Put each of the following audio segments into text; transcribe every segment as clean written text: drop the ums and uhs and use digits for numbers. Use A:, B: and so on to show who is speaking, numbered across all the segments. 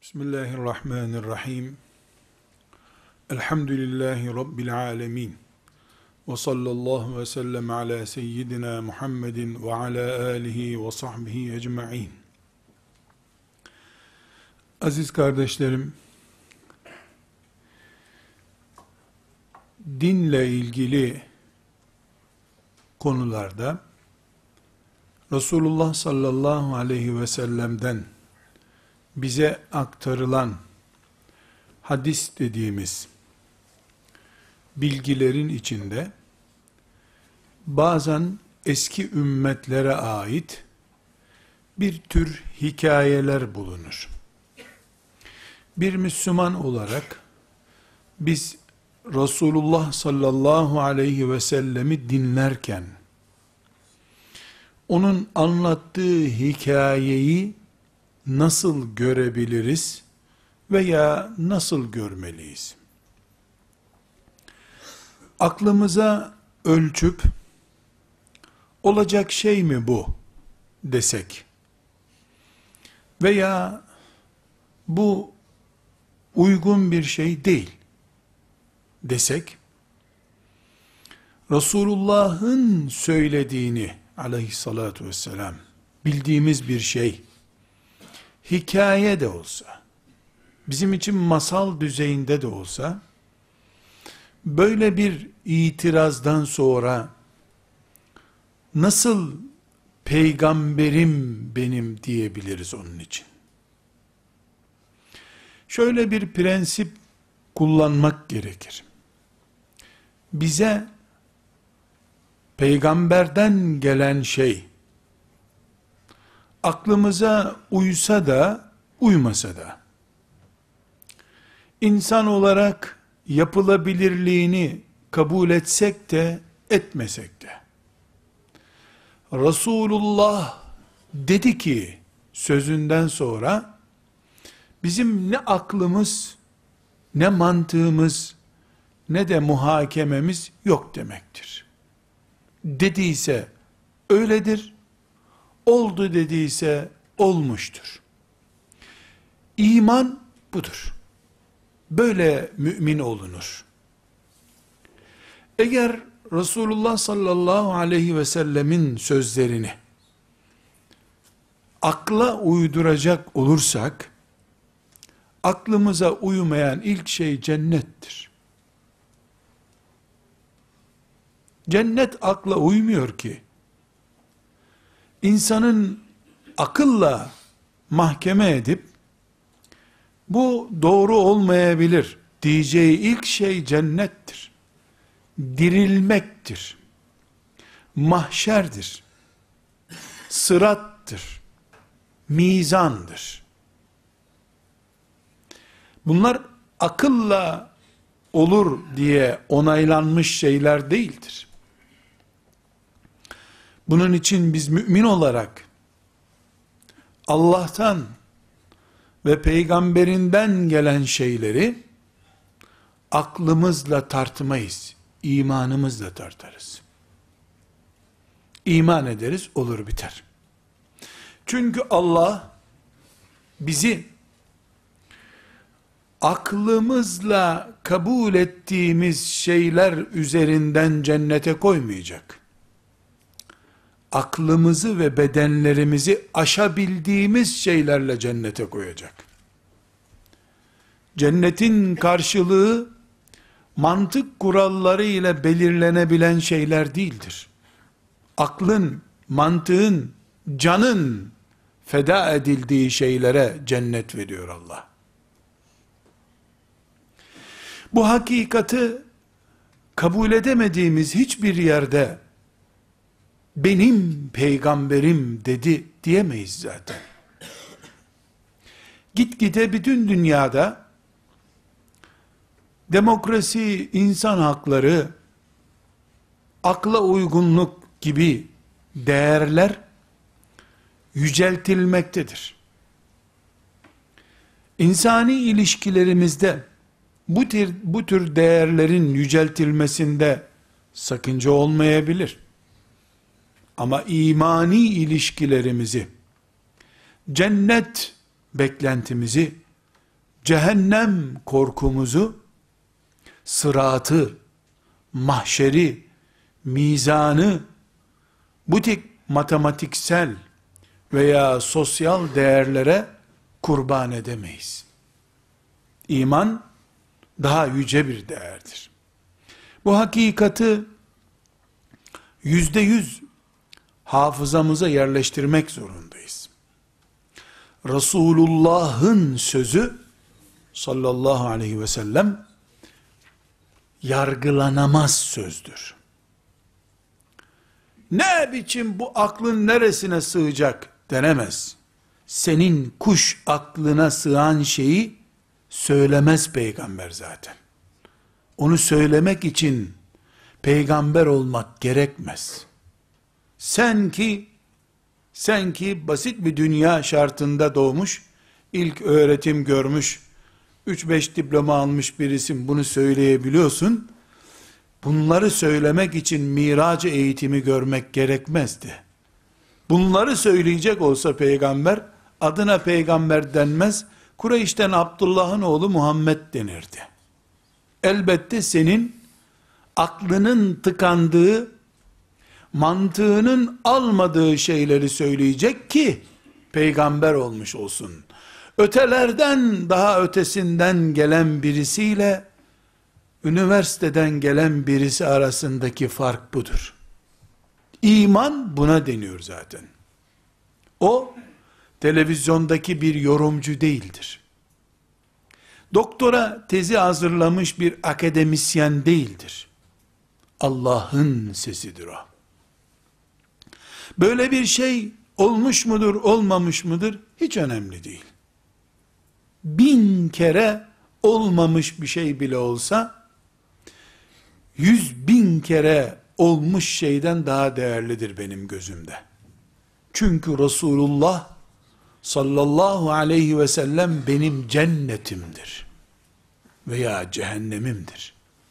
A: Bismillahirrahmanirrahim. Elhamdülillahi Rabbil alemin. Ve sallallahu ve sellem ala seyyidina Muhammedin ve ala alihi ve sahbihi ecma'in. Aziz kardeşlerim, dinle ilgili konularda Resulullah sallallahu aleyhi ve sellem'den bize aktarılan hadis dediğimiz bilgilerin içinde bazen eski ümmetlere ait bir tür hikayeler bulunur. Bir Müslüman olarak biz Resulullah sallallahu aleyhi ve sellemi dinlerken onun anlattığı hikayeyi nasıl görebiliriz veya nasıl görmeliyiz? Aklımıza ölçüp olacak şey mi bu desek veya bu uygun bir şey değil desek, Resulullah'ın söylediğini aleyhissalatu vesselam bildiğimiz bir şey, hikaye de olsa, bizim için masal düzeyinde de olsa, böyle bir itirazdan sonra, nasıl peygamberim benim diyebiliriz onun için? Şöyle bir prensip kullanmak gerekir. Bize, peygamberden gelen şey, aklımıza uysa da, uymasa da, insan olarak yapılabilirliğini kabul etsek de, etmesek de, Resulullah dedi ki, sözünden sonra, bizim ne aklımız, ne mantığımız, ne de muhakememiz yok demektir. Dediyse, öyledir, oldu dediyse olmuştur. İman budur. Böyle mümin olunur. Eğer Resulullah sallallahu aleyhi ve sellemin sözlerini akla uyduracak olursak, aklımıza uymayan ilk şey cennettir. Cennet akla uymuyor ki. İnsanın akılla mahkeme edip, bu doğru olmayabilir diyeceği ilk şey cennettir. Dirilmektir. Mahşerdir. Sırattır. Mizandır. Bunlar akılla olur diye onaylanmış şeyler değildir. Bunun için biz mümin olarak Allah'tan ve peygamberinden gelen şeyleri aklımızla tartmayız, imanımızla tartarız. İman ederiz, olur biter. Çünkü Allah bizi aklımızla kabul ettiğimiz şeyler üzerinden cennete koymayacak. Aklımızı ve bedenlerimizi aşabildiğimiz şeylerle cennete koyacak. Cennetin karşılığı mantık kuralları ile belirlenebilen şeyler değildir. Aklın, mantığın, canın feda edildiği şeylere cennet veriyor Allah. Bu hakikati kabul edemediğimiz hiçbir yerde benim peygamberim dedi diyemeyiz zaten. Gitgide bütün dünyada demokrasi, insan hakları, akla uygunluk gibi değerler yüceltilmektedir. İnsani ilişkilerimizde bu tür değerlerin yüceltilmesinde sakınca olmayabilir. Ama imani ilişkilerimizi, cennet beklentimizi cehennem korkumuzu, sıratı, mahşeri, mizanı, bu tip matematiksel veya sosyal değerlere kurban edemeyiz. İman daha yüce bir değerdir. Bu hakikati %100 hafızamıza yerleştirmek zorundayız. Resulullah'ın sözü sallallahu aleyhi ve sellem yargılanamaz sözdür. Ne biçim bu aklın neresine sığacak denemez. Senin kuş aklına sığan şeyi söylemez peygamber zaten. Onu söylemek için peygamber olmak gerekmez. Sen ki basit bir dünya şartında doğmuş, ilk öğretim görmüş, 3-5 diploma almış birisin, bunu söyleyebiliyorsun. Bunları söylemek için Mirac eğitimi görmek gerekmezdi. Bunları söyleyecek olsa peygamber, adına peygamber denmez, Kureyş'ten Abdullah'ın oğlu Muhammed denirdi. Elbette senin aklının tıkandığı, mantığının almadığı şeyleri söyleyecek ki peygamber olmuş olsun. Ötelerden daha ötesinden gelen birisiyle üniversiteden gelen birisi arasındaki fark budur. İman buna deniyor zaten. O televizyondaki bir yorumcu değildir. Doktora tezi hazırlamış bir akademisyen değildir. Allah'ın sesidir o. Böyle bir şey olmuş mudur, olmamış mıdır? Hiç önemli değil. 1000 kere olmamış bir şey bile olsa, 100.000 kere olmuş şeyden daha değerlidir benim gözümde. Çünkü Resulullah sallallahu aleyhi ve sellem benim cennetimdir veya cehennemimdir.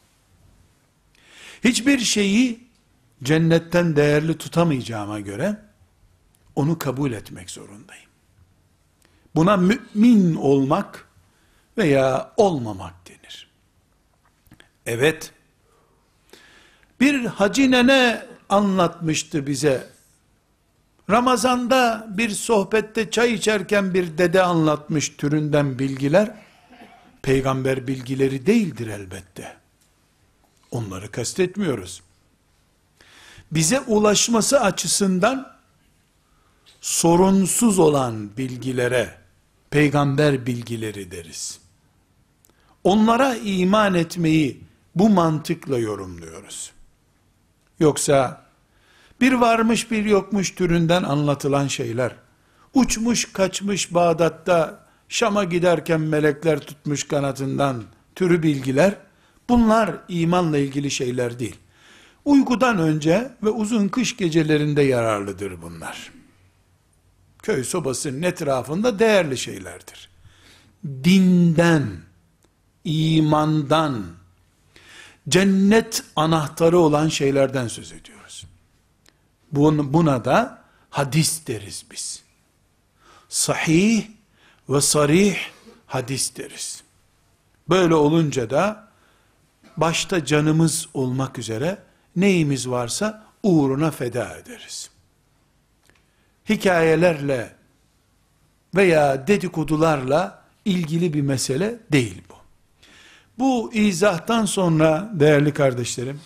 A: Hiçbir şeyi cennetten değerli tutamayacağıma göre onu kabul etmek zorundayım. Buna mümin olmak veya olmamak denir. Evet, bir hacı nene anlatmıştı bize. Ramazanda bir sohbette çay içerken bir dede anlatmış türünden bilgiler, peygamber bilgileri değildir elbette. Onları kastetmiyoruz. Bize ulaşması açısından sorunsuz olan bilgilere peygamber bilgileri deriz. Onlara iman etmeyi bu mantıkla yorumluyoruz. Yoksa bir varmış bir yokmuş türünden anlatılan şeyler, uçmuş kaçmış Bağdat'ta Şam'a giderken melekler tutmuş kanatından türü bilgiler, bunlar imanla ilgili şeyler değil. Uykudan önce ve uzun kış gecelerinde yararlıdır bunlar. Köy sobasının etrafında değerli şeylerdir. Dinden, imandan, cennet anahtarı olan şeylerden söz ediyoruz. Buna da hadis deriz biz. Sahih ve sarih hadis deriz. Böyle olunca da başta canımız olmak üzere neyimiz varsa uğruna feda ederiz. Hikayelerle veya dedikodularla ilgili bir mesele değil bu. Bu izahtan sonra değerli kardeşlerim,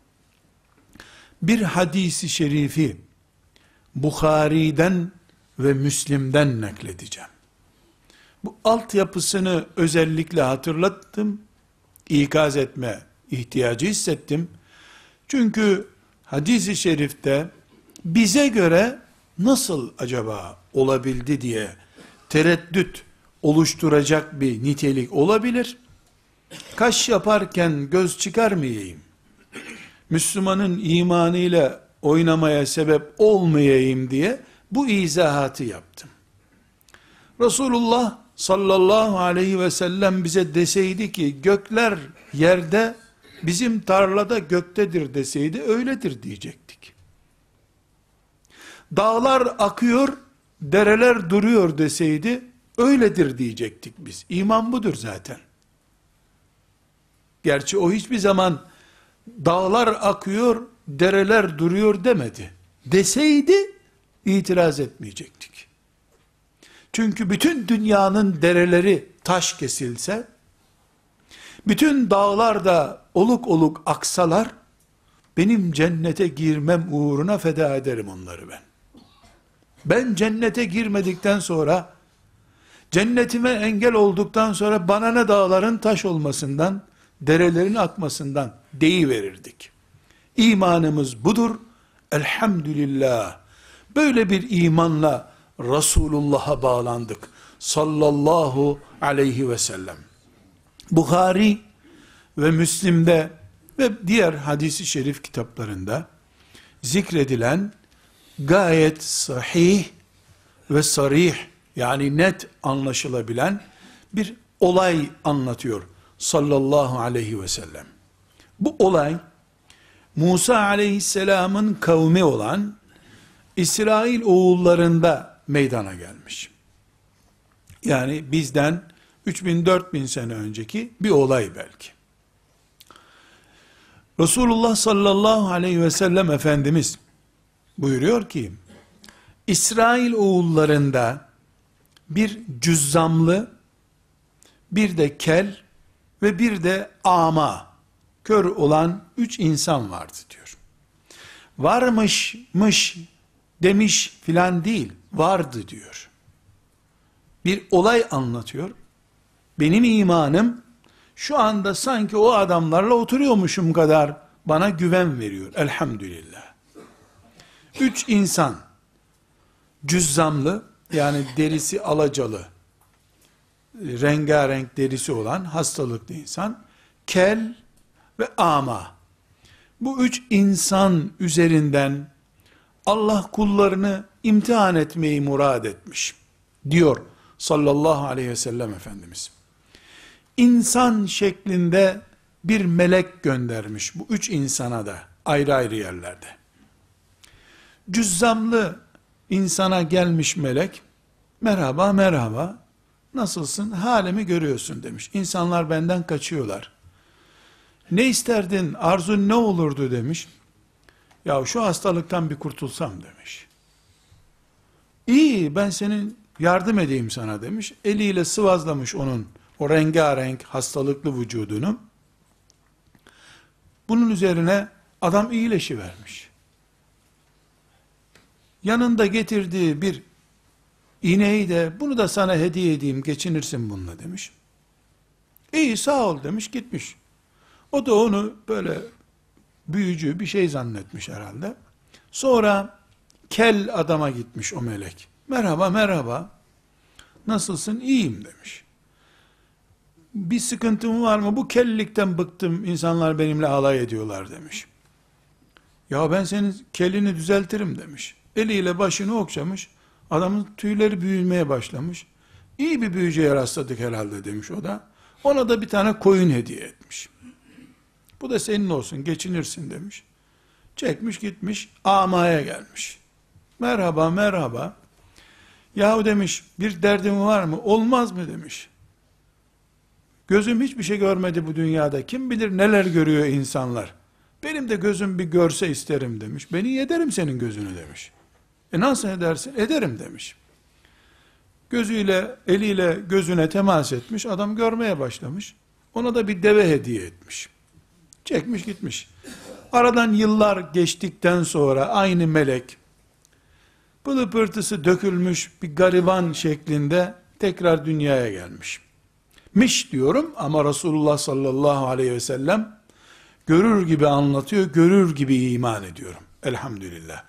A: bir hadisi şerifi Bukhari'den ve Müslim'den nakledeceğim. Bu altyapısını özellikle hatırlattım, ikaz etme ihtiyacı hissettim. Çünkü hadis-i şerifte bize göre nasıl acaba olabildi diye tereddüt oluşturacak bir nitelik olabilir. Kaş yaparken göz çıkarmayayım, Müslümanın imanıyla oynamaya sebep olmayayım diye bu izahatı yaptım. Resulullah sallallahu aleyhi ve sellem bize deseydi ki gökler yerde, bizim tarlada göktedir deseydi öyledir diyecektik. Dağlar akıyor, dereler duruyor deseydi Öyledir diyecektik biz. İman budur zaten. Gerçi o hiçbir zaman dağlar akıyor, dereler duruyor demedi. Deseydi itiraz etmeyecektik. Çünkü bütün dünyanın dereleri taş kesilse, bütün dağlar da oluk oluk aksalar, benim cennete girmem uğruna feda ederim onları ben. Ben cennete girmedikten sonra, cennetime engel olduktan sonra bana ne dağların taş olmasından, derelerin akmasından deyiverirdik. İmanımız budur. Elhamdülillah. Böyle bir imanla Resulullah'a bağlandık. Sallallahu aleyhi ve sellem. Bukhari ve Müslim'de ve diğer hadis-i şerif kitaplarında zikredilen gayet sahih ve sarih, yani net anlaşılabilen bir olay anlatıyor sallallahu aleyhi ve sellem. Bu olay Musa aleyhisselamın kavmi olan İsrail oğullarında meydana gelmiş. Yani bizden 3000-4000 sene önceki bir olay belki. Resulullah sallallahu aleyhi ve sellem Efendimiz buyuruyor ki, İsrail oğullarında bir cüzzamlı, bir de kel ve bir de ama, kör olan 3 insan vardı diyor. Varmışmış demiş filan değil, vardı diyor. Bir olay anlatıyor. Benim imanım şu anda sanki o adamlarla oturuyormuşum kadar bana güven veriyor. Elhamdülillah. 3 insan, cüzzamlı, yani derisi alacalı, rengarenk derisi olan hastalıklı insan, kel ve ama. Bu 3 insan üzerinden Allah kullarını imtihan etmeyi murad etmiş diyor sallallahu aleyhi ve sellem Efendimiz. İnsan şeklinde bir melek göndermiş bu 3 insana da ayrı ayrı yerlerde. Cüzzamlı insana gelmiş melek, merhaba merhaba, nasılsın, halimi görüyorsun demiş. İnsanlar benden kaçıyorlar. Ne isterdin, arzun ne olurdu demiş. Ya şu hastalıktan bir kurtulsam demiş. İyi, ben senin yardım edeyim sana demiş. Eliyle sıvazlamış onun o rengarenk hastalıklı vücudunu. Bunun üzerine adam iyileşivermiş. Yanında getirdiği bir ineği de bunu da sana hediye edeyim, geçinirsin bununla demiş. İyi, sağ ol demiş, gitmiş. O da onu böyle büyücü bir şey zannetmiş herhalde. Sonra kel adama gitmiş o melek. Merhaba merhaba, nasılsın, iyiyim demiş. Bir sıkıntım var mı? Bu kellikten bıktım, insanlar benimle alay ediyorlar demiş. Ya ben senin kelini düzeltirim demiş. Eliyle başını okşamış. Adamın tüyleri büyümeye başlamış. İyi bir büyücüye rastladık herhalde demiş o da. Ona da bir tane koyun hediye etmiş. Bu da senin olsun, geçinirsin demiş. Çekmiş gitmiş, amaya gelmiş. Merhaba merhaba. Yahu demiş, bir derdin var mı? Olmaz mı demiş. Gözüm hiçbir şey görmedi bu dünyada. Kim bilir neler görüyor insanlar. Benim de gözüm bir görse isterim demiş. Beni yederim senin gözünü demiş. Nasıl edersin? Ederim demiş. Gözüyle, eliyle gözüne temas etmiş. Adam görmeye başlamış. Ona da bir deve hediye etmiş. Çekmiş gitmiş. Aradan yıllar geçtikten sonra aynı melek, pılı pırtısı dökülmüş bir gariban şeklinde tekrar dünyaya gelmiş. Miş diyorum ama Resulullah sallallahu aleyhi ve sellem görür gibi anlatıyor, görür gibi iman ediyorum. Elhamdülillah.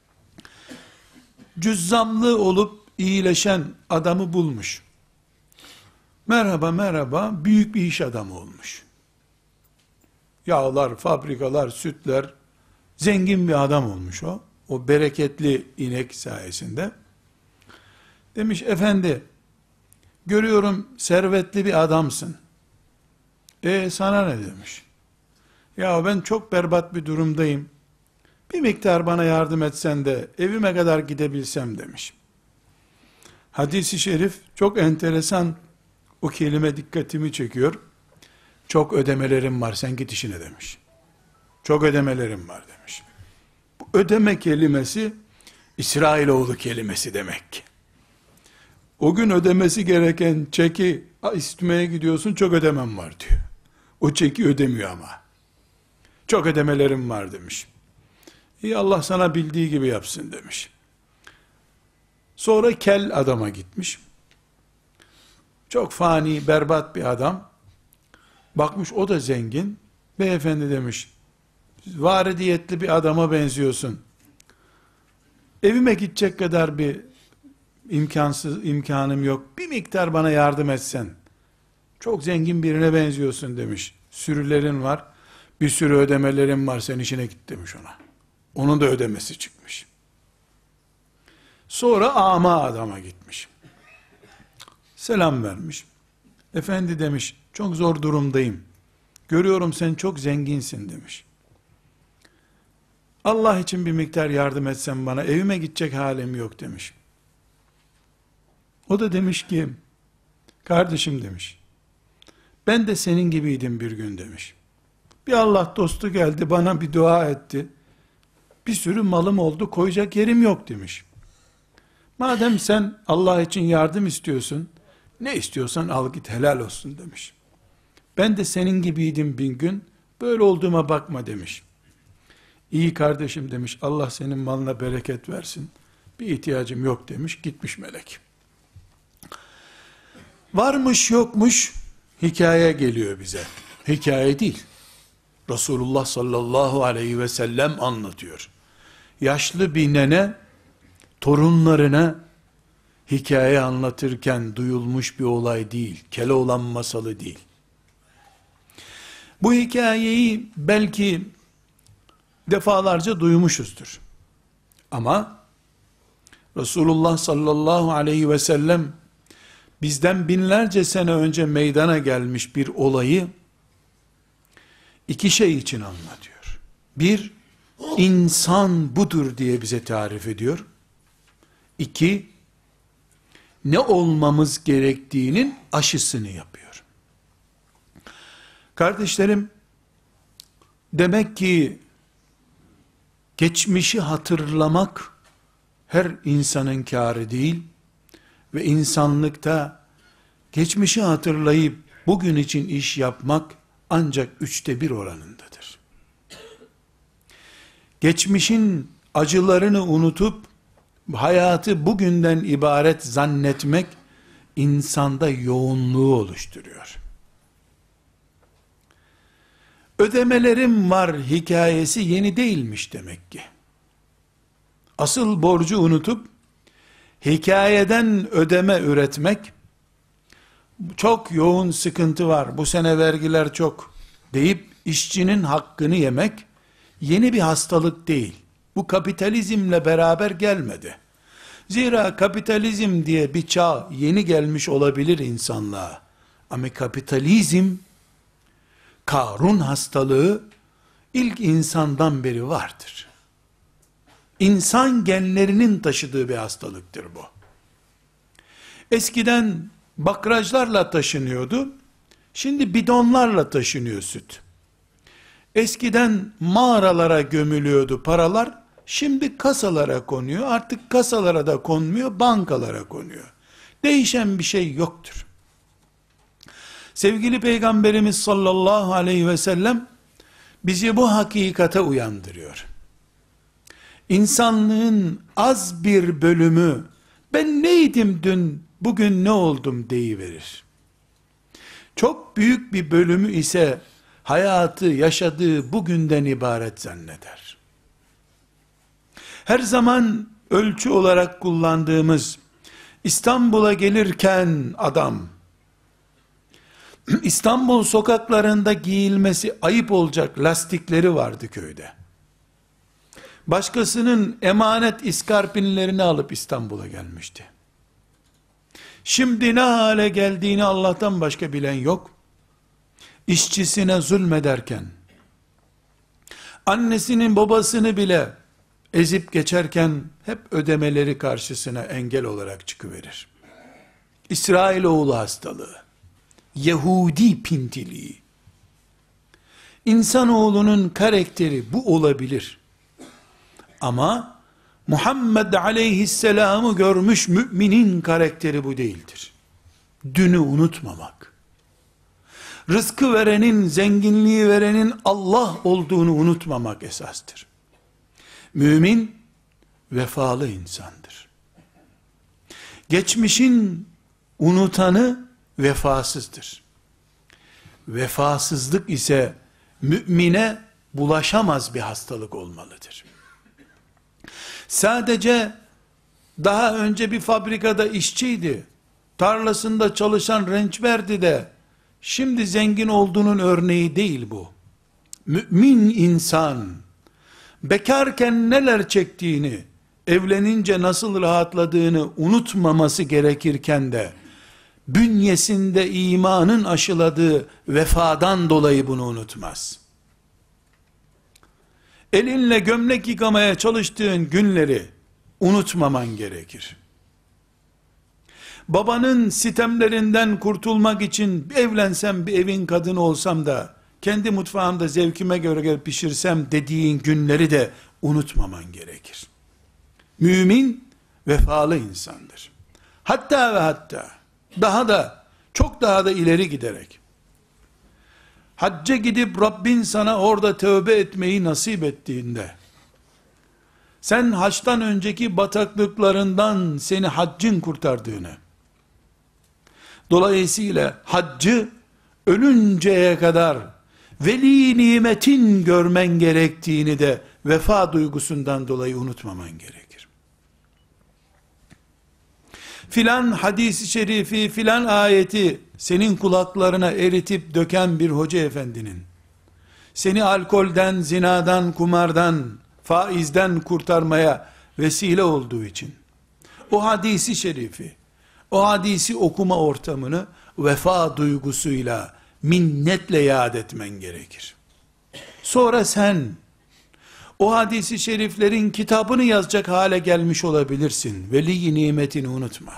A: Cüzzamlı olup iyileşen adamı bulmuş. Merhaba merhaba, büyük bir iş adamı olmuş. Yağlar, fabrikalar, sütler, zengin bir adam olmuş o. O bereketli inek sayesinde. Demiş, efendi, görüyorum servetli bir adamsın. Sana ne demiş. Ya ben çok berbat bir durumdayım. Bir miktar bana yardım etsen de evime kadar gidebilsem demiş. Hadis-i şerif çok enteresan, o kelime dikkatimi çekiyor. Çok ödemelerim var, sen git işine demiş. Çok ödemelerim var demiş. Bu ödeme kelimesi İsrailoğlu kelimesi demek ki. O gün ödemesi gereken çeki istemeye gidiyorsun, çok ödemem var diyor. O çeki ödemiyor ama. Çok ödemelerim var demiş. İyi, Allah sana bildiği gibi yapsın demiş. Sonra kel adama gitmiş. Çok fani, berbat bir adam. Bakmış o da zengin. Beyefendi demiş, varidiyetli bir adama benziyorsun. Evime gidecek kadar bir imkanım yok. Bir miktar bana yardım etsen. Çok zengin birine benziyorsun demiş. Sürülerin var. Bir sürü ödemelerin var. Sen işine git demiş ona. Onun da ödemesi çıkmış. Sonra ama adama gitmiş. Selam vermiş. Efendi demiş, çok zor durumdayım. Görüyorum sen çok zenginsin demiş. Allah için bir miktar yardım etsen bana, evime gidecek halim yok demiş. O da demiş ki, kardeşim demiş, ben de senin gibiydim bir gün demiş. Bir Allah dostu geldi, bana bir dua etti. Bir sürü malım oldu, koyacak yerim yok demiş. Madem sen Allah için yardım istiyorsun, ne istiyorsan al git, helal olsun demiş. Ben de senin gibiydim bir gün, böyle olduğuma bakma demiş. İyi kardeşim demiş, Allah senin malına bereket versin. Bir ihtiyacım yok demiş, gitmiş melek. Varmış yokmuş, hikaye geliyor bize. Hikaye değil. Resulullah sallallahu aleyhi ve sellem anlatıyor. Yaşlı bir nene, torunlarına hikaye anlatırken duyulmuş bir olay değil. Keloğlan masalı değil. Bu hikayeyi belki defalarca duymuşuzdur. Ama Resulullah sallallahu aleyhi ve sellem bizden binlerce sene önce meydana gelmiş bir olayı iki şey için anlatıyor. Bir, insan budur diye bize tarif ediyor. İki, ne olmamız gerektiğinin aşısını yapıyor. Kardeşlerim, demek ki geçmişi hatırlamak her insanın kârı değil ve insanlıkta geçmişi hatırlayıp bugün için iş yapmak ancak 1/3 oranındadır. Geçmişin acılarını unutup hayatı bugünden ibaret zannetmek insanda yoğunluğu oluşturuyor. Ödemelerim var hikayesi yeni değilmiş demek ki. Asıl borcu unutup hikayeden ödeme üretmek, çok yoğun sıkıntı var, bu sene vergiler çok deyip işçinin hakkını yemek yeni bir hastalık değil. Bu kapitalizmle beraber gelmedi. Zira kapitalizm diye bir çağ yeni gelmiş olabilir insanlığa. Ama kapitalizm, Karun hastalığı ilk insandan beri vardır. İnsan genlerinin taşıdığı bir hastalıktır bu. Eskiden bakraclarla taşınıyordu, şimdi bidonlarla taşınıyor süt. Eskiden mağaralara gömülüyordu paralar, şimdi kasalara konuyor, artık kasalara da konmuyor, bankalara konuyor. Değişen bir şey yoktur. Sevgili Peygamberimiz sallallahu aleyhi ve sellem bizi bu hakikate uyandırıyor. İnsanlığın az bir bölümü ben neydim dün, bugün ne oldum deyiverir. Çok büyük bir bölümü ise hayatı yaşadığı bugünden ibaret zanneder. Her zaman ölçü olarak kullandığımız İstanbul'a gelirken adam, İstanbul sokaklarında giyilmesi ayıp olacak lastikleri vardı köyde. Başkasının emanet iskarpinlerini alıp İstanbul'a gelmişti. Şimdi ne hale geldiğini Allah'tan başka bilen yok. İşçisine zulmederken, annesinin babasını bile ezip geçerken hep ödemeleri karşısına engel olarak çıkıverir. İsrailoğlu hastalığı, Yahudi pintiliği. İnsanoğlunun karakteri bu olabilir. Ama Muhammed aleyhisselamı görmüş müminin karakteri bu değildir. Dünü unutmamak. Rızkı verenin, zenginliği verenin Allah olduğunu unutmamak esastır. Mümin vefalı insandır. Geçmişin unutanı vefasızdır. Vefasızlık ise mümine bulaşamaz bir hastalık olmalıdır. Sadece daha önce bir fabrikada işçiydi, tarlasında çalışan rençberdi de şimdi zengin olduğunun örneği değil bu. Mümin insan bekarken neler çektiğini, evlenince nasıl rahatladığını unutmaması gerekirken de bünyesinde imanın aşıladığı vefadan dolayı bunu unutmaz. Elinle gömlek yıkamaya çalıştığın günleri unutmaman gerekir. Babanın sitemlerinden kurtulmak için evlensem, bir evin kadını olsam da kendi mutfağımda zevkime göre pişirsem dediğin günleri de unutmaman gerekir. Mümin vefalı insandır. Hatta ve hatta daha da çok daha da ileri giderek hacca gidip Rabbin sana orada tövbe etmeyi nasip ettiğinde, sen haçtan önceki bataklıklarından seni haccın kurtardığını, dolayısıyla haccı ölünceye kadar veli nimetin görmen gerektiğini de vefa duygusundan dolayı unutmaman gerekir. Filan hadis-i şerifi, filan ayeti senin kulaklarına eritip döken bir hoca efendinin, seni alkolden, zinadan, kumardan, faizden kurtarmaya vesile olduğu için, o hadisi şerifi, o hadisi okuma ortamını vefa duygusuyla, minnetle yad etmen gerekir. Sonra sen, o hadisi şeriflerin kitabını yazacak hale gelmiş olabilirsin. Veli nimetini unutma.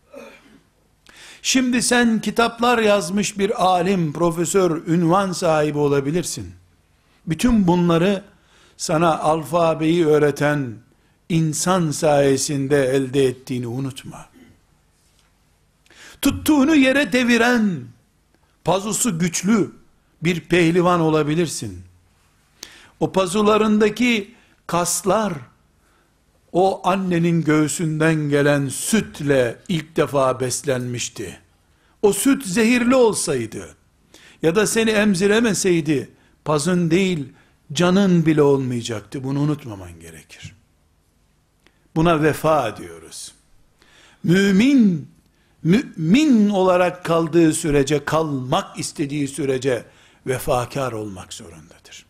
A: Şimdi sen kitaplar yazmış bir alim, profesör, ünvan sahibi olabilirsin. Bütün bunları sana alfabeyi öğreten insan sayesinde elde ettiğini unutma. Tuttuğunu yere deviren, pazusu güçlü bir pehlivan olabilirsin. O pazularındaki kaslar, o annenin göğsünden gelen sütle ilk defa beslenmişti. O süt zehirli olsaydı, ya da seni emziremeseydi, pazın değil, canın bile olmayacaktı. Bunu unutmaman gerekir. Buna vefa diyoruz. Mümin, mümin olarak kaldığı sürece, kalmak istediği sürece, vefakar olmak zorundadır.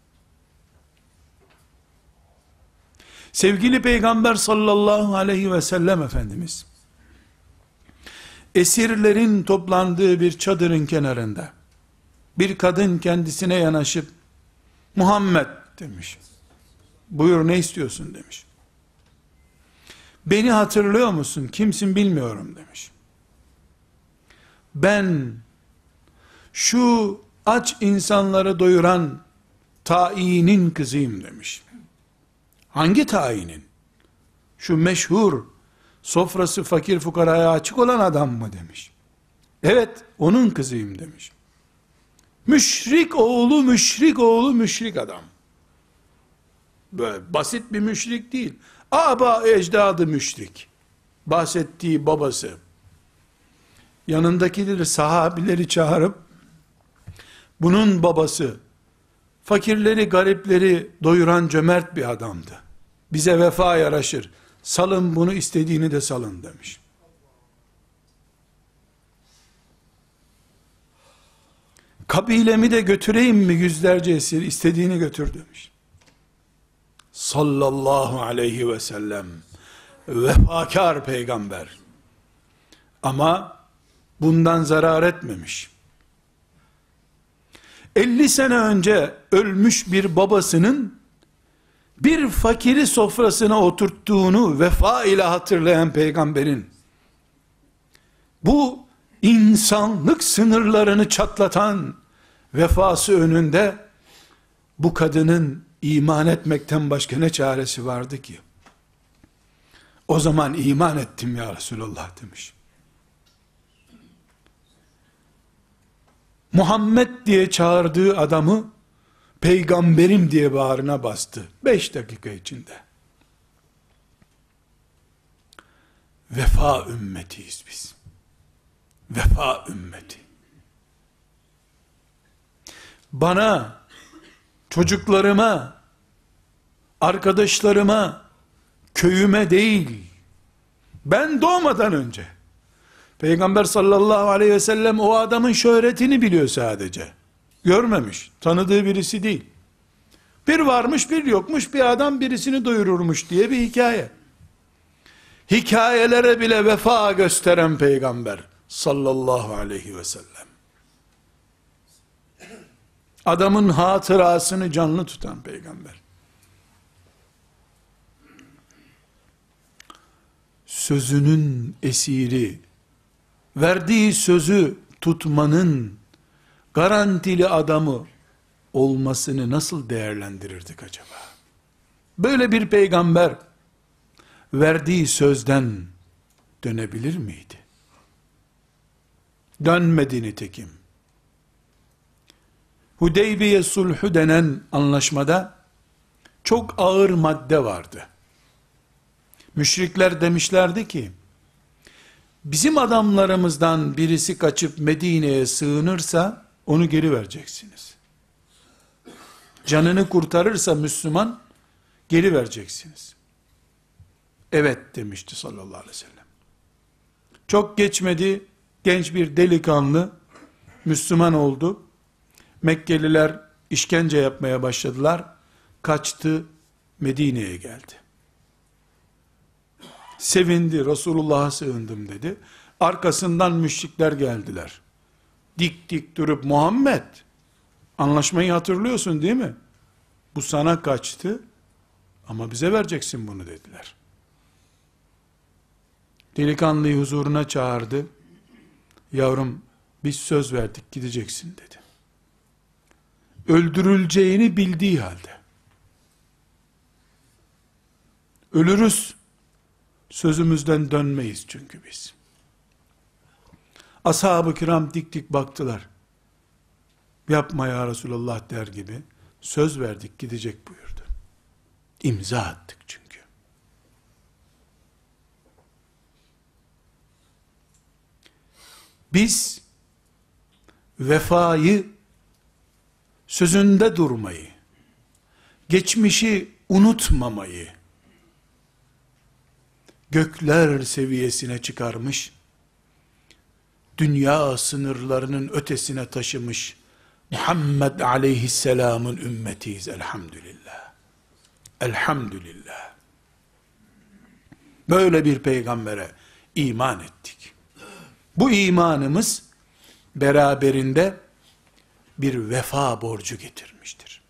A: Sevgili Peygamber sallallahu aleyhi ve sellem Efendimiz, esirlerin toplandığı bir çadırın kenarında, bir kadın kendisine yanaşıp, Muhammed demiş, buyur ne istiyorsun demiş. Beni hatırlıyor musun? Kimsin bilmiyorum demiş. Ben şu aç insanları doyuran tainin kızıyım demiş. Hangi tainin? Şu meşhur sofrası fakir fukaraya açık olan adam mı demiş. Evet, onun kızıyım demiş. Müşrik oğlu, müşrik oğlu, müşrik adam. Böyle basit bir müşrik değil. Aba ecdadı müşrik. Bahsettiği babası. Yanındakileri, sahabileri çağırıp, bunun babası, fakirleri, garipleri doyuran cömert bir adamdı. Bize vefa yaraşır. Salın bunu, istediğini de salın demiş. Kabilemi de götüreyim mi yüzlerce esir, istediğini götür demiş. Sallallahu aleyhi ve sellem vefakar peygamber. Ama bundan zarar etmemiş. 50 sene önce ölmüş bir babasının bir fakiri sofrasına oturttuğunu vefa ile hatırlayan peygamberin Bu insanlık sınırlarını çatlatan vefası önünde bu kadının iman etmekten başka ne çaresi vardı ki? O zaman iman ettim ya Resulallah demiş. Muhammed diye çağırdığı adamı peygamberim diye bağrına bastı. 5 dakika içinde. Vefa ümmetiyiz biz. Vefa ümmeti. Bana, çocuklarıma, arkadaşlarıma, köyüme değil, ben doğmadan önce, Peygamber sallallahu aleyhi ve sellem o adamın şöhretini biliyor sadece. Görmemiş, tanıdığı birisi değil. Bir varmış bir yokmuş, bir adam birisini doyururmuş diye bir hikaye. Hikayelere bile vefa gösteren peygamber sallallahu aleyhi ve sellem. Adamın hatırasını canlı tutan peygamber. Sözünün esiri, verdiği sözü tutmanın garantili adamı olmasını nasıl değerlendirirdik acaba? Böyle bir peygamber verdiği sözden dönebilir miydi? Dönmedi nitekim. Hudeybiye sulhu denen anlaşmada çok ağır madde vardı. Müşrikler demişlerdi ki, bizim adamlarımızdan birisi kaçıp Medine'ye sığınırsa onu geri vereceksiniz. Canını kurtarırsa Müslüman geri vereceksiniz. Evet demişti sallallahu aleyhi ve sellem. Çok geçmedi, genç bir delikanlı Müslüman oldu. Mekkeliler işkence yapmaya başladılar. Kaçtı, Medine'ye geldi. Sevindi, Resulullah'a sığındım dedi. Arkasından müşrikler geldiler. Dik dik durup, Muhammed, anlaşmayı hatırlıyorsun değil mi? Bu sana kaçtı ama bize vereceksin bunu dediler. Delikanlıyı huzuruna çağırdı. Yavrum, biz söz verdik, gideceksin dedi. Öldürüleceğini bildiği halde. Ölürüz, sözümüzden dönmeyiz çünkü biz. Ashab-ı kiram dik dik baktılar. Yapma ya Resulallah der gibi, söz verdik gidecek buyurdu. İmza attık çünkü. Biz vefayı, sözünde durmayı, geçmişi unutmamayı gökler seviyesine çıkarmış, dünya sınırlarının ötesine taşımış Muhammed aleyhisselamın ümmetiyiz elhamdülillah. Elhamdülillah. Böyle bir peygambere iman ettik. Bu imanımız beraberinde bir vefa borcu getirmiştir.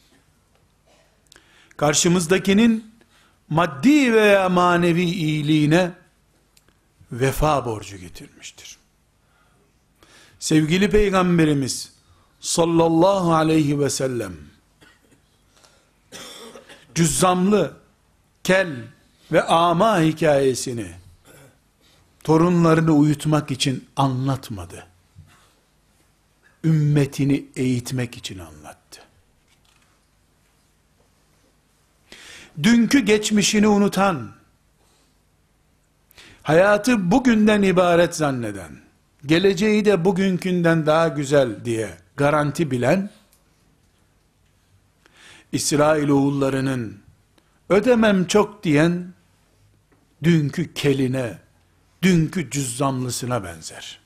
A: Karşımızdakinin maddi veya manevi iyiliğine vefa borcu getirmiştir. Sevgili Peygamberimiz sallallahu aleyhi ve sellem cüzzamlı, kel ve ama hikayesini torunlarını uyutmak için anlatmadı. Ümmetini eğitmek için anlattı. Dünkü geçmişini unutan, hayatı bugünden ibaret zanneden, geleceği de bugünkünden daha güzel diye garanti bilen, İsrailoğullarının ödemem çok diyen, dünkü keline, dünkü cüzzamlısına benzer.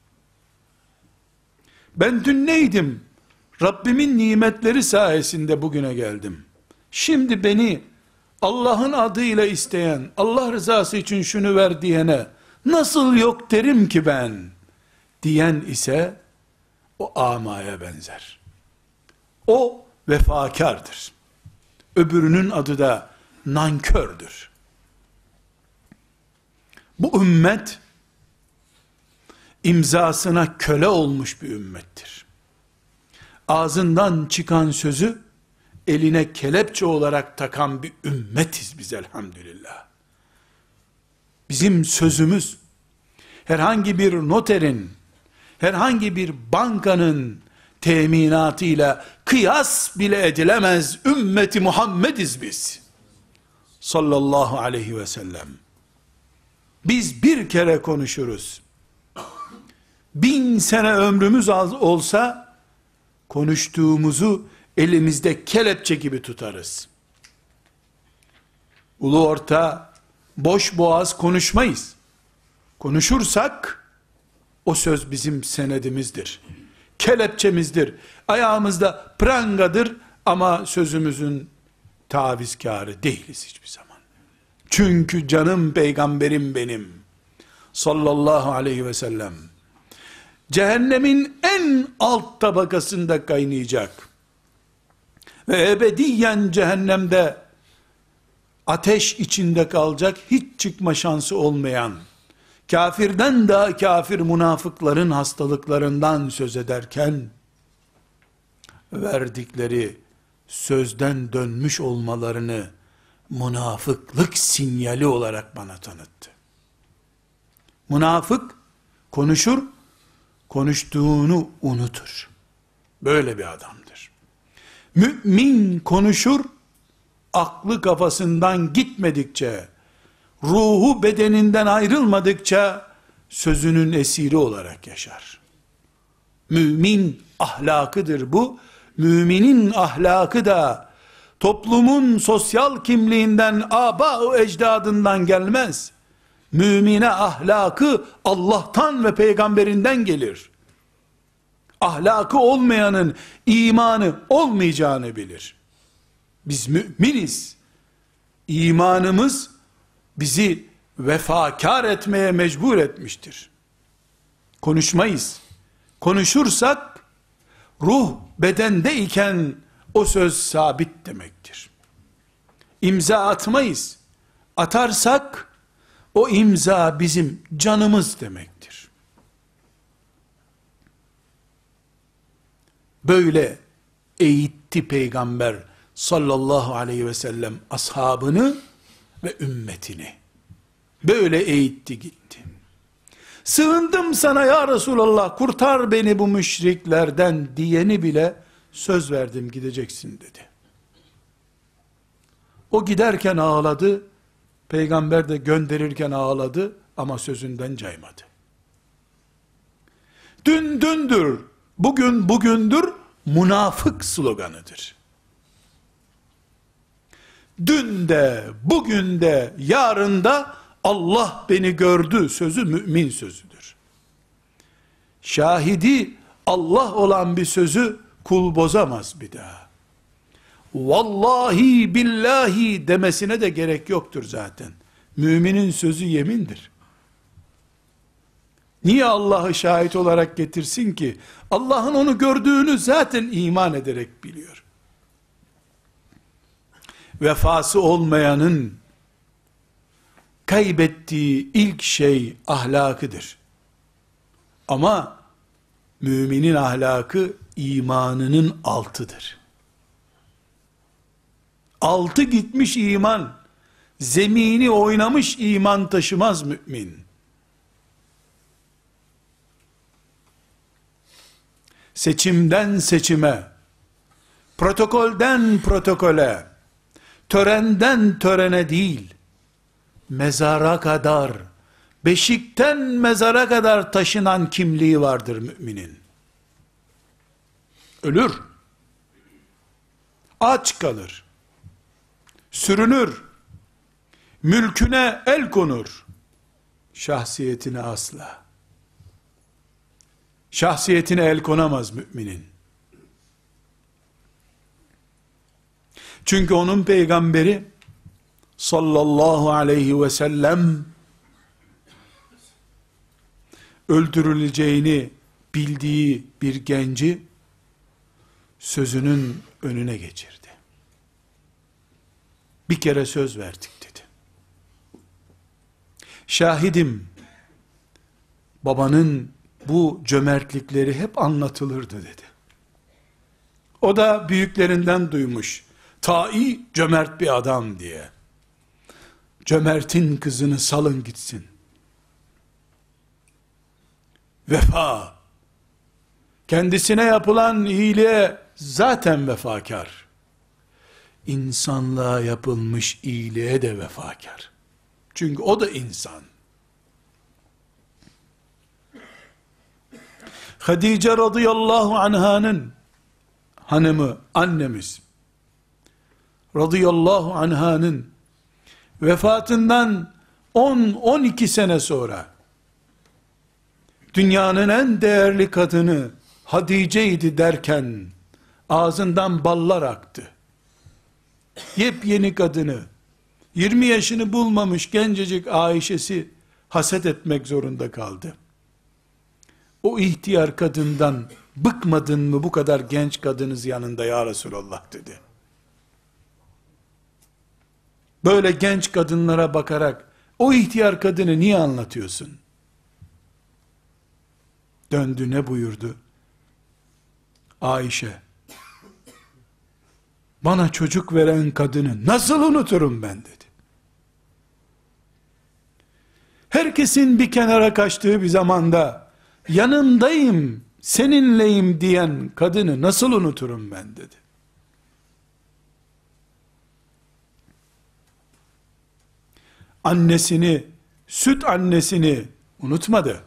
A: Ben dün neydim? Rabbimin nimetleri sayesinde bugüne geldim. Şimdi beni Allah'ın adıyla isteyen, Allah rızası için şunu ver diyene nasıl yok derim ki ben? Diyen ise o amaya benzer. O vefakardır. Öbürünün adı da nankördür. Bu ümmet imzasına köle olmuş bir ümmettir. Ağzından çıkan sözü eline kelepçe olarak takan bir ümmetiz biz elhamdülillah. Bizim sözümüz herhangi bir noterin, herhangi bir bankanın teminatıyla kıyas bile edilemez ümmeti Muhammediz biz. Sallallahu aleyhi ve sellem. Biz bir kere konuşuruz. 1000 sene ömrümüz olsa konuştuğumuzu elimizde kelepçe gibi tutarız. Ulu orta, boş boğaz konuşmayız. Konuşursak o söz bizim senedimizdir. Kelepçemizdir. Ayağımızda prangadır ama sözümüzün tavizkarı değiliz hiçbir zaman. Çünkü canım peygamberim benim sallallahu aleyhi ve sellem cehennemin en alt tabakasında kaynayacak ve ebediyen cehennemde ateş içinde kalacak, hiç çıkma şansı olmayan, kafirden daha kafir münafıkların hastalıklarından söz ederken, verdikleri sözden dönmüş olmalarını münafıklık sinyali olarak bana tanıttı. Münafık konuşur, konuştuğunu unutur. Böyle bir adamdır. Mümin konuşur, aklı kafasından gitmedikçe, ruhu bedeninden ayrılmadıkça, sözünün esiri olarak yaşar. Mümin ahlakıdır bu. Müminin ahlakı da, toplumun sosyal kimliğinden, aba-u ecdadından gelmez. Mümine ahlakı Allah'tan ve peygamberinden gelir. Ahlakı olmayanın imanı olmayacağını bilir. Biz müminiz. İmanımız bizi vefakar etmeye mecbur etmiştir. Konuşmayız. Konuşursak ruh bedendeyken o söz sabit demektir. İmza atmayız. Atarsak o imza bizim canımız demektir. Böyle eğitti Peygamber sallallahu aleyhi ve sellem ashabını ve ümmetini. Böyle eğitti gitti. Sığındım sana ya Resulallah, kurtar beni bu müşriklerden diyeni bile söz verdim gideceksin dedi. O giderken ağladı, Peygamber de gönderirken ağladı ama sözünden caymadı. Dün dündür, bugün bugündür münafık sloganıdır. Dün de, bugün de, yarın da Allah beni gördü sözü mümin sözüdür. Şahidi Allah olan bir sözü kul bozamaz bir daha. Vallahi billahi demesine de gerek yoktur zaten. Müminin sözü yemindir. Niye Allah'ı şahit olarak getirsin ki? Allah'ın onu gördüğünü zaten iman ederek biliyor. Vefası olmayanın kaybettiği ilk şey ahlakıdır. Ama müminin ahlakı imanının altıdır. Altı gitmiş iman, zemini oynamış iman taşımaz mümin. Seçimden seçime, protokolden protokole, törenden törene değil, mezara kadar, beşikten mezara kadar taşınan kimliği vardır müminin. Ölür, aç kalır, sürünür, mülküne el konur, şahsiyetine asla. Şahsiyetine el konamaz müminin. Çünkü onun peygamberi sallallahu aleyhi ve sellem öldürüleceğini bildiği bir genci sözünün önüne geçirdi. Bir kere söz verdik dedi. Şahidim, babanın bu cömertlikleri hep anlatılırdı dedi. O da büyüklerinden duymuş. Tai cömert bir adam diye. Cömertin kızını salın gitsin. Vefa. Kendisine yapılan iyiliğe zaten vefakar. İnsanlığa yapılmış iyiliğe de vefakar. Çünkü o da insan. Hatice radıyallahu anh'ın hanımı, annemiz radıyallahu anh'ın vefatından 10-12 sene sonra dünyanın en değerli kadını Hatice'ydi derken ağzından ballar aktı. Yepyeni kadını, 20 yaşını bulmamış gencecik Ayşe'si haset etmek zorunda kaldı. O ihtiyar kadından bıkmadın mı bu kadar genç kadınız yanında ya Resulallah dedi. Böyle genç kadınlara bakarak o ihtiyar kadını niye anlatıyorsun? Döndü, ne buyurdu? Ayşe, bana çocuk veren kadını nasıl unuturum ben dedi. Herkesin bir kenara kaçtığı bir zamanda yanındayım, seninleyim diyen kadını nasıl unuturum ben dedi. Annesini, süt annesini unutmadı.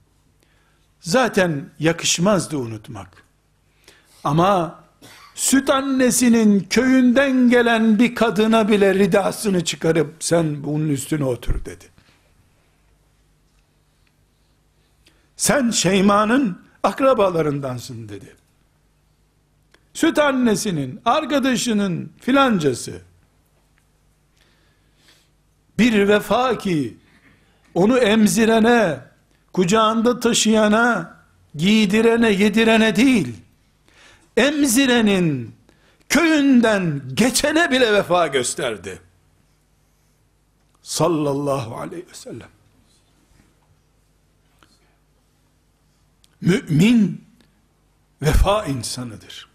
A: Zaten yakışmazdı unutmak. Ama süt annesinin köyünden gelen bir kadına bile ridasını çıkarıp sen bunun üstüne otur dedi. Sen Şeyma'nın akrabalarındansın dedi. Süt annesinin, arkadaşının filancası. Bir vefa ki onu emzirene, kucağında taşıyana, giydirene, yedirene değil, emzirenin köyünden geçene bile vefa gösterdi. Sallallahu aleyhi ve sellem. Mümin vefa insanıdır.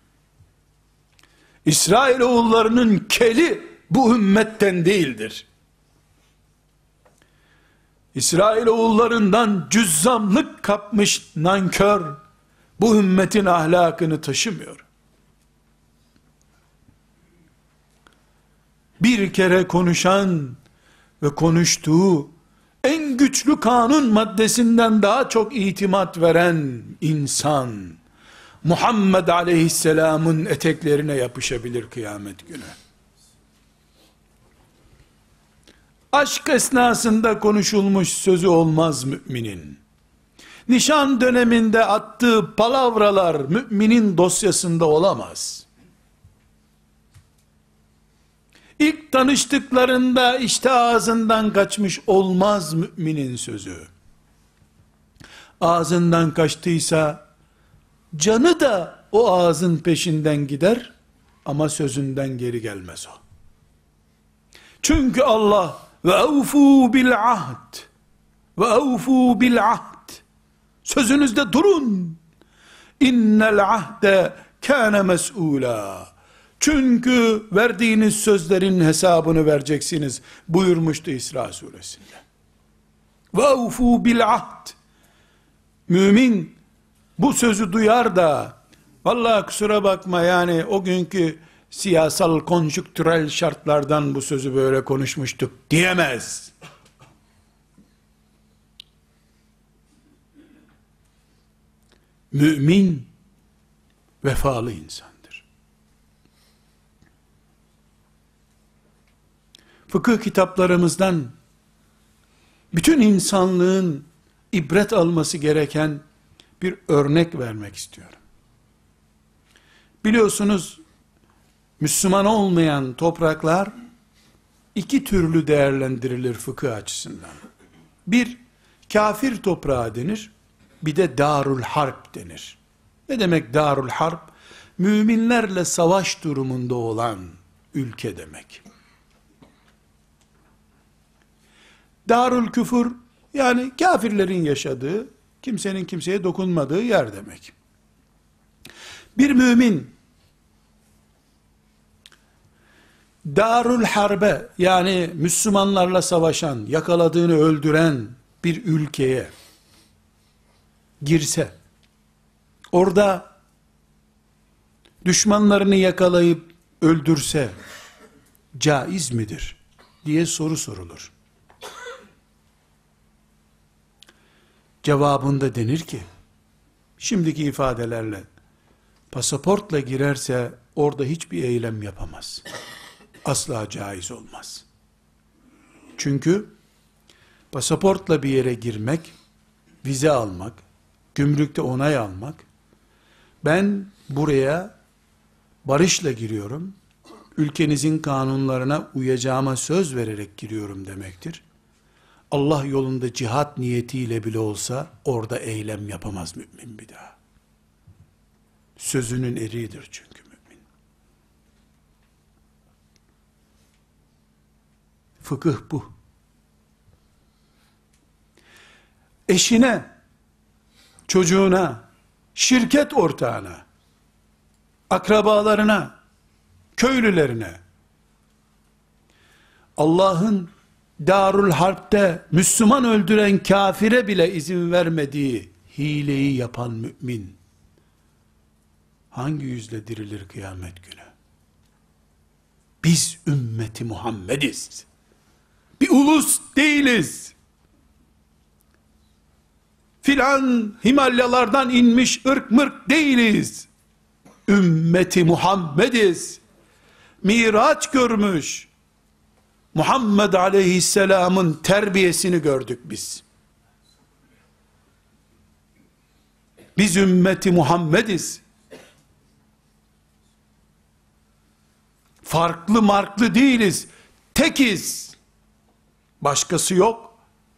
A: İsrailoğullarının keli bu ümmetten değildir. İsrailoğullarından cüzzamlık kapmış nankör bu ümmetin ahlakını taşımıyor. Bir kere konuşan ve konuştuğu en güçlü kanun maddesinden daha çok itimat veren insan Muhammed Aleyhisselam'ın eteklerine yapışabilir kıyamet günü. Aşk esnasında konuşulmuş sözü olmaz müminin. Nişan döneminde attığı palavralar müminin dosyasında olamaz. İlk tanıştıklarında işte ağzından kaçmış olmaz müminin sözü. Ağzından kaçtıysa canı da o ağzın peşinden gider ama sözünden geri gelmez o. Çünkü Allah ve evfu bil ahd ve evfu bil ahd, sözünüzde durun. İnnel ahde kâne mes'ûlâ, çünkü verdiğiniz sözlerin hesabını vereceksiniz buyurmuştu İsra suresinde. Ve evfu bil ahd, mümin bu sözü duyar da vallahi kusura bakma yani o günkü siyasal konjüktürel şartlardan bu sözü böyle konuşmuştuk diyemez. Mümin vefalı insandır. Fıkıh kitaplarımızdan bütün insanlığın ibret alması gereken bir örnek vermek istiyorum. Biliyorsunuz Müslüman olmayan topraklar iki türlü değerlendirilir fıkıh açısından. Bir, kafir toprağı denir. Bir de darul harp denir. Ne demek darul harp? Müminlerle savaş durumunda olan ülke demek. Darul küfür, yani kafirlerin yaşadığı kimsenin kimseye dokunmadığı yer demek. Bir mümin Darul Harbe, yani Müslümanlarla savaşan, yakaladığını öldüren bir ülkeye girse, orada düşmanlarını yakalayıp öldürse caiz midir diye soru sorulur. Cevabında denir ki, şimdiki ifadelerle, pasaportla girerse orada hiçbir eylem yapamaz. Asla caiz olmaz. Çünkü pasaportla bir yere girmek, vize almak, gümrükte onay almak, ben buraya barışla giriyorum, ülkenizin kanunlarına uyacağıma söz vererek giriyorum demektir. Allah yolunda cihat niyetiyle bile olsa orada eylem yapamaz mümin bir daha. Sözünün eriğidir çünkü mümin. Fıkıh bu. Eşine, çocuğuna, şirket ortağına, akrabalarına, köylülerine, Allah'ın Darul Harp'te Müslüman öldüren kafire bile izin vermediği hileyi yapan mümin, hangi yüzle dirilir kıyamet günü? Biz ümmeti Muhammediz. Bir ulus değiliz. Filan Himalyalardan inmiş ırk mırk değiliz. Ümmeti Muhammediz. Miraç görmüş Muhammed Aleyhisselam'ın terbiyesini gördük biz. Biz ümmeti Muhammediz. Farklı marklı değiliz. Tekiz. Başkası yok.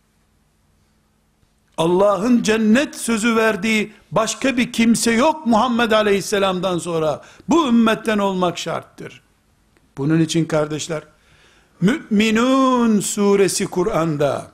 A: Allah'ın cennet sözü verdiği başka bir kimse yok Muhammed Aleyhisselam'dan sonra. Bu ümmetten olmak şarttır. Bunun için kardeşler, Mü'minun suresi Kur'an'da,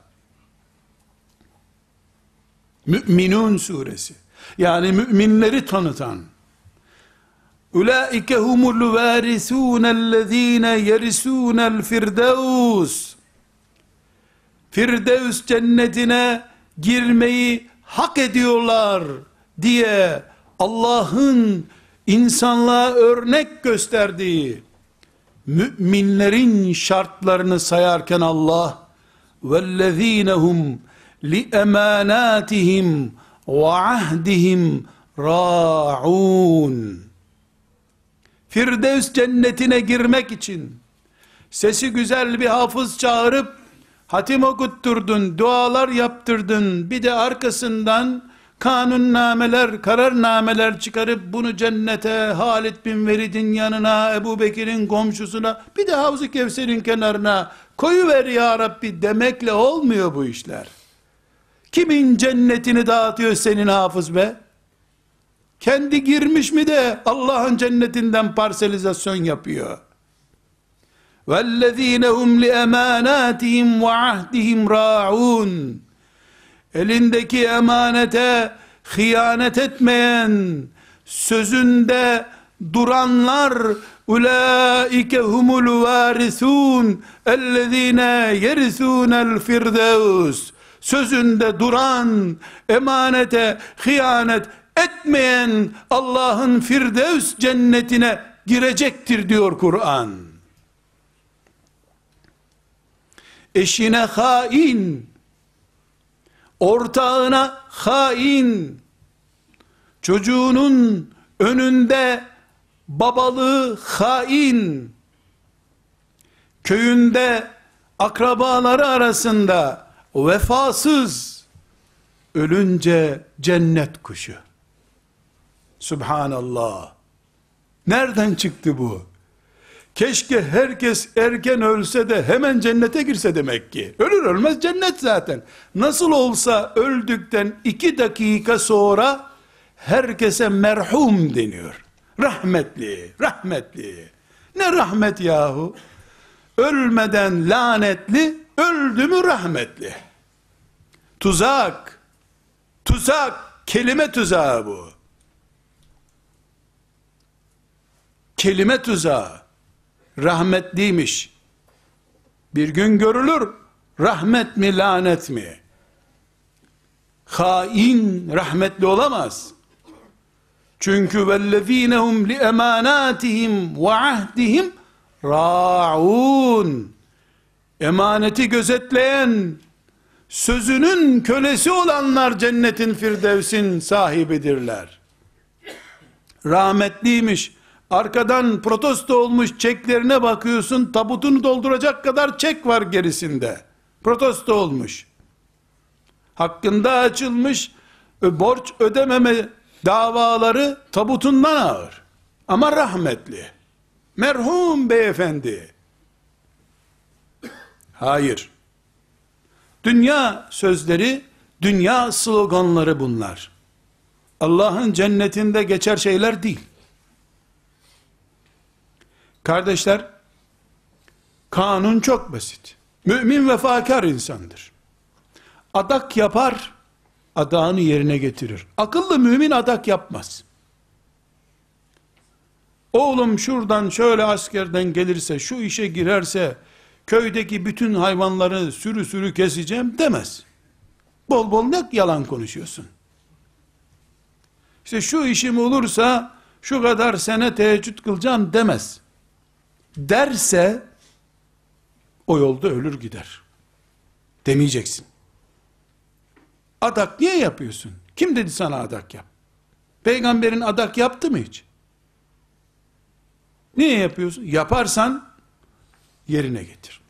A: Mü'minun suresi, yani müminleri tanıtan, ulaike humul varisûnellezîne yerisûnel firdevs, Firdevs cennetine girmeyi hak ediyorlar diye Allah'ın insanlığa örnek gösterdiği müminlerin şartlarını sayarken Allah, وَالَّذ۪ينَ هُمْ لِأَمَانَاتِهِمْ وَعَهْدِهِمْ رَاعُونَ, Firdevs cennetine girmek için sesi güzel bir hafız çağırıp hatim okutturdun, dualar yaptırdın, bir de arkasından kanunnameler, kararnameler çıkarıp bunu cennete, Halid bin Velid'in yanına, Ebu Bekir'in komşusuna, bir de Havz-ı Kevser'in kenarına koyuver ya Rabbi demekle olmuyor bu işler. Kimin cennetini dağıtıyor senin hafız be? Kendi girmiş mi de Allah'ın cennetinden parselizasyon yapıyor? وَالَّذ۪ينَ هُمْ لِأَمَانَاتِهِمْ وَعَهْدِهِمْ رَاعُونَ, elindeki emanete hıyanet etmeyen, sözünde duranlar, ulaike humul varisun ellezine yerisunel firdevs, sözünde duran, emanete hıyanet etmeyen Allah'ın Firdevs cennetine girecektir diyor Kur'an. Eşine hain, ortağına hain, çocuğunun önünde babalığı hain, köyünde akrabaları arasında vefasız, ölünce cennet kuşu. Subhanallah. Nereden çıktı bu? Keşke herkes erken ölse de hemen cennete girse demek ki. Ölür ölmez cennet zaten. Nasıl olsa öldükten 2 dakika sonra herkese merhum deniyor. Rahmetli, rahmetli. Ne rahmet yahu? Ölmeden lanetli, öldü mü rahmetli. Tuzak. Tuzak, kelime tuzağı bu. Kelime tuzağı. Rahmetliymiş. Bir gün görülür, rahmet mi lanet mi? Hain rahmetli olamaz. Çünkü vellezinehum li emanatihim ve ahdihim ra'un. Emaneti gözetleyen, sözünün kölesi olanlar cennetin firdevsin sahibidirler. Rahmetliymiş. Arkadan protesto olmuş çeklerine bakıyorsun, tabutunu dolduracak kadar çek var gerisinde. Protesto olmuş. Hakkında açılmış borç ödememe davaları tabutundan ağır. Ama rahmetli. Merhum beyefendi. Hayır. Dünya sözleri, dünya sloganları bunlar. Allah'ın cennetinde geçer şeyler değil. Kardeşler, kanun çok basit. Mümin vefakar insandır. Adak yapar, adağını yerine getirir. Akıllı mümin adak yapmaz. Oğlum şuradan şöyle askerden gelirse, şu işe girerse, köydeki bütün hayvanları sürü sürü keseceğim demez. Bol bol ne yalan konuşuyorsun. İşte şu işim olursa, şu kadar sene teheccüd kılacağım demez. Derse, o yolda ölür gider. Demeyeceksin. Adak niye yapıyorsun? Kim dedi sana adak yap? Peygamberin adak yaptı mı hiç? Niye yapıyorsun? Yaparsan yerine getir.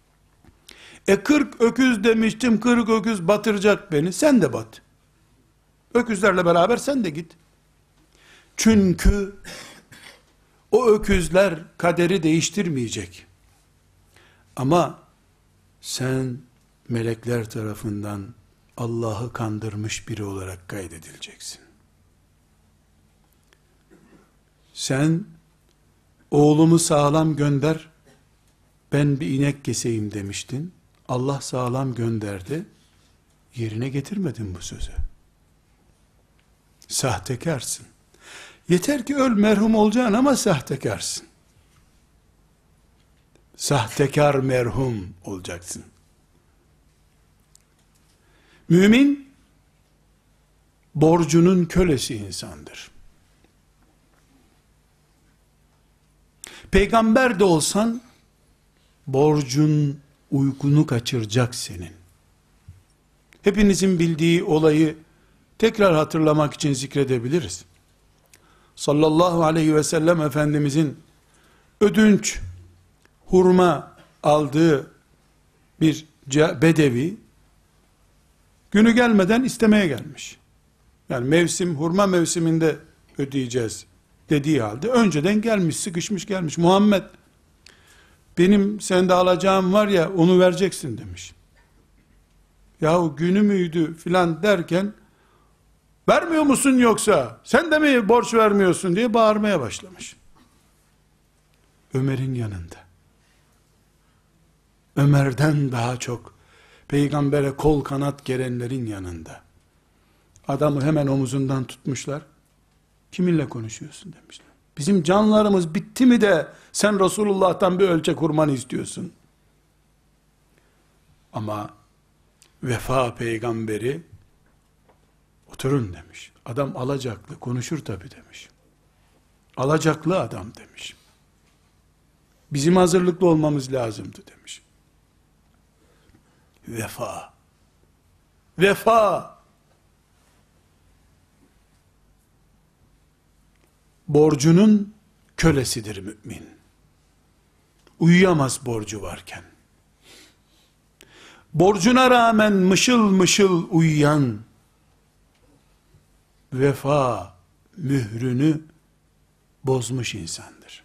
A: 40 öküz demiştim, 40 öküz batıracak beni. Sen de bat. Öküzlerle beraber sen de git. Çünkü o öküzler kaderi değiştirmeyecek. Ama sen melekler tarafından Allah'ı kandırmış biri olarak kaydedileceksin. Sen oğlumu sağlam gönder, ben bir inek keseyim demiştin. Allah sağlam gönderdi. Yerine getirmedin bu sözü. Sahtekarsın. Yeter ki öl, merhum olacaksın ama sahtekarsın. Sahtekar merhum olacaksın. Mümin, borcunun kölesi insandır. Peygamber de olsan, borcun uykunu kaçıracak senin. Hepinizin bildiği olayı tekrar hatırlamak için zikredebiliriz. Sallallahu aleyhi ve sellem Efendimizin ödünç hurma aldığı bir bedevi günü gelmeden istemeye gelmiş. Yani hurma mevsiminde ödeyeceğiz dediği halde önceden gelmiş, sıkışmış gelmiş. Muhammed, benim sende alacağım var ya, onu vereceksin demiş. Yahu günü müydü filan derken, vermiyor musun yoksa, sen de mi borç vermiyorsun diye bağırmaya başlamış. Ömer'in yanında. Ömer'den daha çok peygambere kol kanat gerenlerin yanında. Adamı hemen omuzundan tutmuşlar. Kiminle konuşuyorsun demişler. Bizim canlarımız bitti mi de sen Resulullah'tan bir ölçek hurmanı istiyorsun. Ama vefa peygamberi oturun demiş. Adam alacaklı, konuşur tabi demiş. Alacaklı adam demiş. Bizim hazırlıklı olmamız lazımdı demiş. Vefa. Vefa. Borcunun kölesidir mümin. Uyuyamaz borcu varken. Borcuna rağmen mışıl mışıl uyuyan, vefa mührünü bozmuş insandır.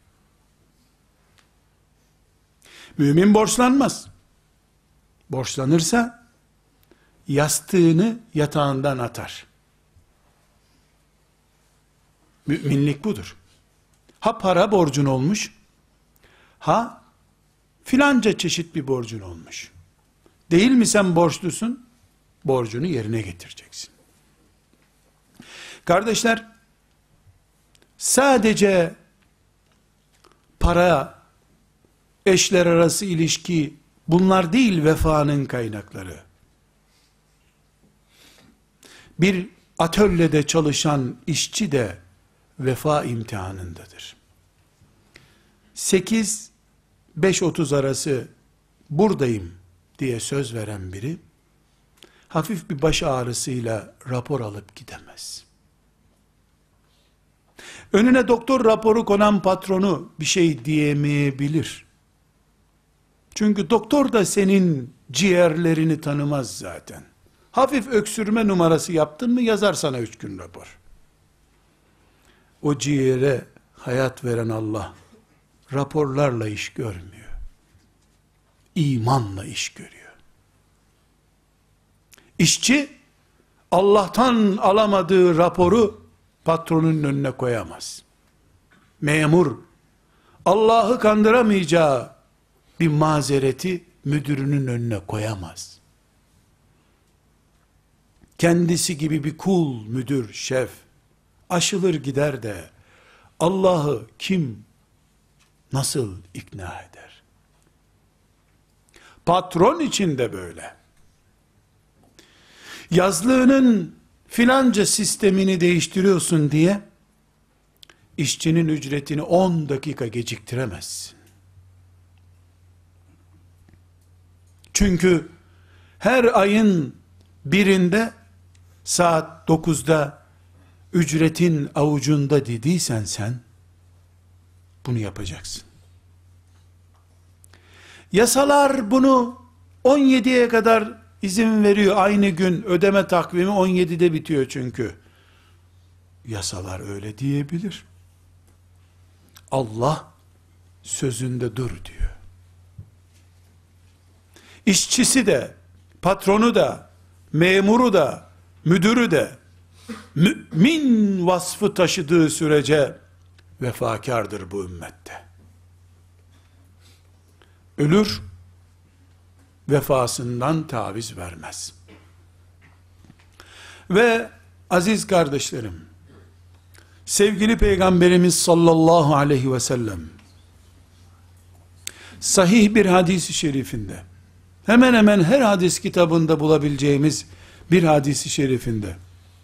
A: Mümin borçlanmaz. Borçlanırsa yastığını yatağından atar. Müminlik budur. Ha para borcun olmuş, ha filanca çeşit bir borcun olmuş. Değil mi sen borçlusun? Borcunu yerine getireceksin. Kardeşler, sadece para, eşler arası ilişki, bunlar değil vefanın kaynakları. Bir atölyede çalışan işçi de vefa imtihanındadır. 8-5:30 arası buradayım diye söz veren biri, hafif bir baş ağrısıyla rapor alıp gidemez. Önüne doktor raporu konan patronu bir şey diyemeyebilir. Çünkü doktor da senin ciğerlerini tanımaz zaten. Hafif öksürme numarası yaptın mı yazar sana 3 gün rapor. O ciğere hayat veren Allah raporlarla iş görmüyor. İmanla iş görüyor. İşçi Allah'tan alamadığı raporu patronun önüne koyamaz. Memur Allah'ı kandıramayacağı bir mazereti müdürünün önüne koyamaz. Kendisi gibi bir kul müdür, şef aşılır gider de Allah'ı kim nasıl ikna eder? Patron için de böyle. Yazlığının filanca sistemini değiştiriyorsun diye işçinin ücretini 10 dakika geciktiremezsin. Çünkü her ayın birinde saat 9'da ücretin avucunda dediysen sen bunu yapacaksın. Yasalar bunu 17'ye kadar izin veriyor. Aynı gün ödeme takvimi 17'de bitiyor çünkü. Yasalar öyle diyebilir. Allah sözünde dur diyor. İşçisi de, patronu da, memuru da, müdürü de mümin vasfı taşıdığı sürece vefakardır bu ümmette. Ölür, vefasından taviz vermez. Ve aziz kardeşlerim, sevgili Peygamberimiz sallallahu aleyhi ve sellem, sahih bir hadis-i şerifinde, hemen hemen her hadis kitabında bulabileceğimiz bir hadis-i şerifinde,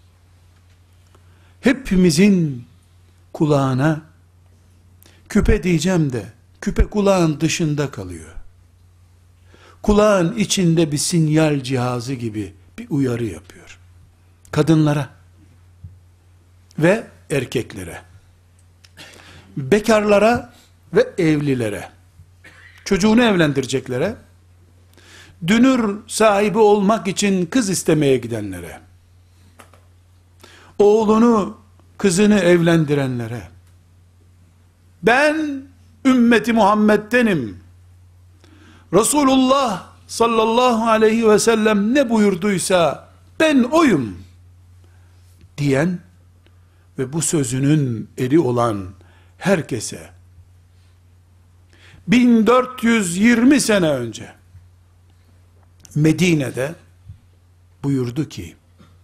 A: hepimizin kulağına, küpe diyeceğim de, küpe kulağın dışında kalıyor. Kulağın içinde bir sinyal cihazı gibi bir uyarı yapıyor. Kadınlara ve erkeklere, bekarlara ve evlilere, çocuğunu evlendireceklere, dünür sahibi olmak için kız istemeye gidenlere, oğlunu, kızını evlendirenlere, ben ümmeti Muhammed'denim, Resulullah sallallahu aleyhi ve sellem ne buyurduysa ben oyum diyen ve bu sözünün eri olan herkese 1420 sene önce Medine'de buyurdu ki,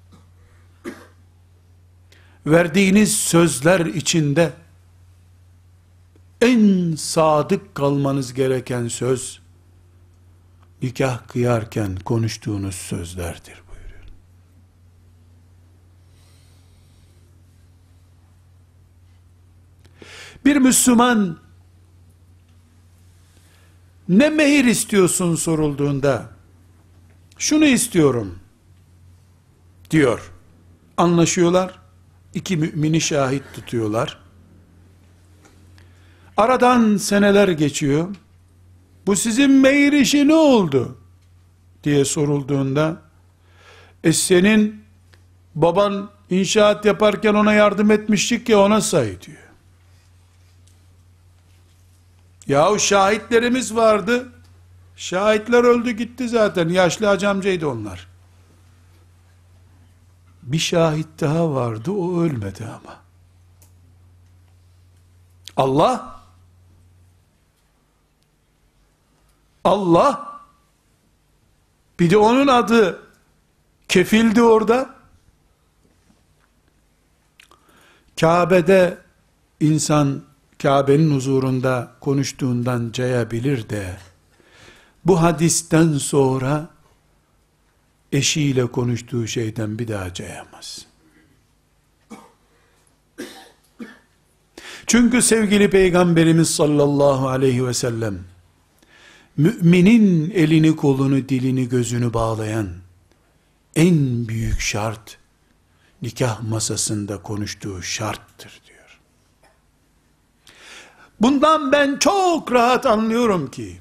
A: verdiğiniz sözler içinde en sadık kalmanız gereken söz, nikah kıyarken konuştuğunuz sözlerdir buyuruyor. Bir Müslüman, ne mehir istiyorsun sorulduğunda, şunu istiyorum diyor. Anlaşıyorlar. 2 mümini şahit tutuyorlar. Aradan seneler geçiyor. Bu sizin mehir işi ne oldu diye sorulduğunda, senin baban inşaat yaparken ona yardım etmiştik ya, ona say diyor. Yahu şahitlerimiz vardı. Şahitler öldü gitti zaten. Yaşlı hacı amcaydı onlar. Bir şahit daha vardı, o ölmedi ama. Allah, bir de onun adı kefildi orada. Kabe'de insan Kabe'nin huzurunda konuştuğundan cayabilir de bu hadisten sonra eşiyle konuştuğu şeyden bir daha cayamaz. Çünkü sevgili Peygamberimiz sallallahu aleyhi ve sellem müminin elini kolunu dilini gözünü bağlayan en büyük şart nikah masasında konuştuğu şarttır diyor. Bundan ben çok rahat anlıyorum ki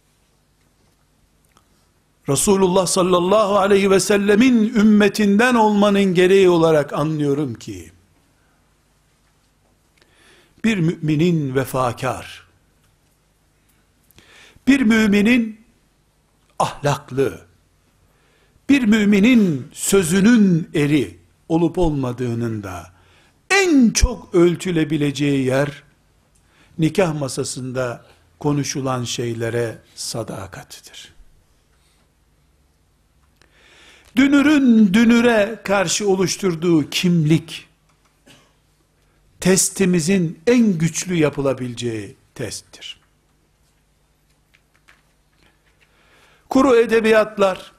A: Resulullah sallallahu aleyhi ve sellemin ümmetinden olmanın gereği olarak anlıyorum ki bir müminin vefakar, bir müminin ahlaklı, bir müminin sözünün eri olup olmadığının da en çok ölçülebileceği yer nikah masasında konuşulan şeylere sadakatidir. Dünürün dünüre karşı oluşturduğu kimlik, testimizin en güçlü yapılabileceği testtir. Kuru edebiyatlar,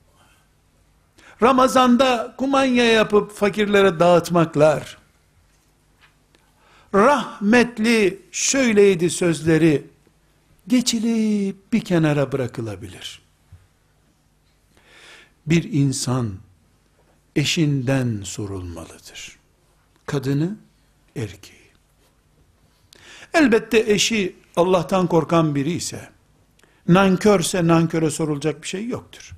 A: Ramazanda kumanya yapıp fakirlere dağıtmaklar, rahmetli şöyleydi sözleri geçilip bir kenara bırakılabilir. Bir insan eşinden sorulmalıdır. Kadını, erkeği. Elbette eşi Allah'tan korkan biri ise, nankörse nanköre sorulacak bir şey yoktur.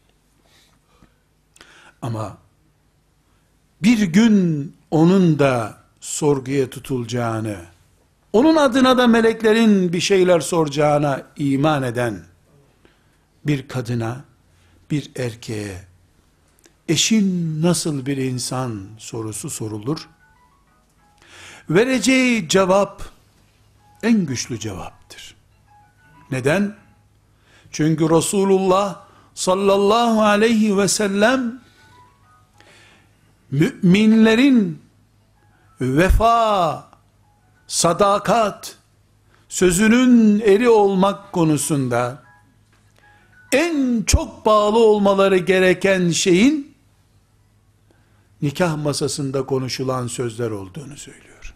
A: Ama bir gün onun da sorguya tutulacağını, onun adına da meleklerin bir şeyler soracağına iman eden bir kadına, bir erkeğe, eşin nasıl bir insan sorusu sorulur. Vereceği cevap en güçlü cevaptır. Neden? Çünkü Resulullah sallallahu aleyhi ve sellem müminlerin vefa, sadakat, sözünün eri olmak konusunda en çok bağlı olmaları gereken şeyin nikah masasında konuşulan sözler olduğunu söylüyor.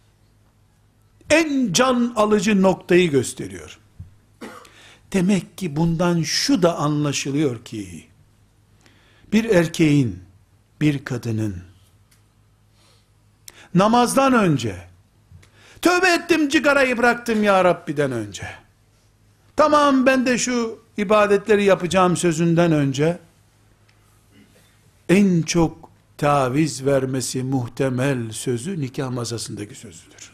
A: En can alıcı noktayı gösteriyor. Demek ki bundan şu da anlaşılıyor ki bir erkeğin, bir kadının namazdan önce tövbe ettim cigarayı bıraktım ya Rabbi'den önce, tamam ben de şu ibadetleri yapacağım sözünden önce en çok taviz vermesi muhtemel sözü nikah masasındaki sözüdür.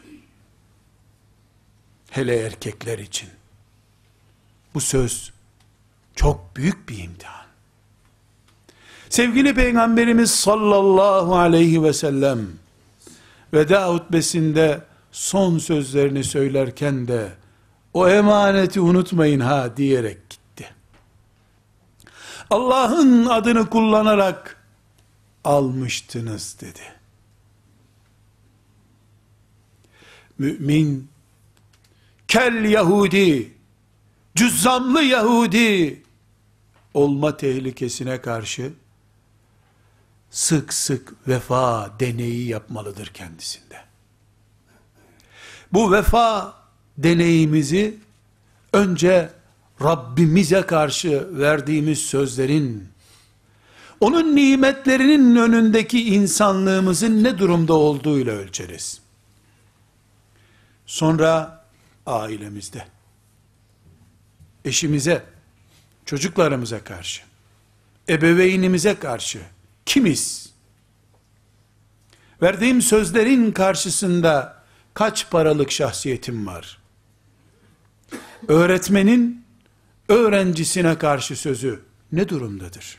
A: Hele erkekler için bu söz çok büyük bir imtihan. Sevgili Peygamberimiz sallallahu aleyhi ve sellem veda hutbesinde son sözlerini söylerken de o emaneti unutmayın ha diyerek gitti. Allah'ın adını kullanarak almıştınız dedi. Mümin kel Yahudi, cüzzamlı Yahudi olma tehlikesine karşı sık sık vefa deneyi yapmalıdır kendisinde. Bu vefa deneyimizi önce Rabbimize karşı verdiğimiz sözlerin, onun nimetlerinin önündeki insanlığımızın ne durumda olduğuyla ölçeriz. Sonra ailemizde, eşimize, çocuklarımıza karşı, ebeveynimize karşı kimiz? Verdiğim sözlerin karşısında kaç paralık şahsiyetim var? Öğretmenin öğrencisine karşı sözü ne durumdadır?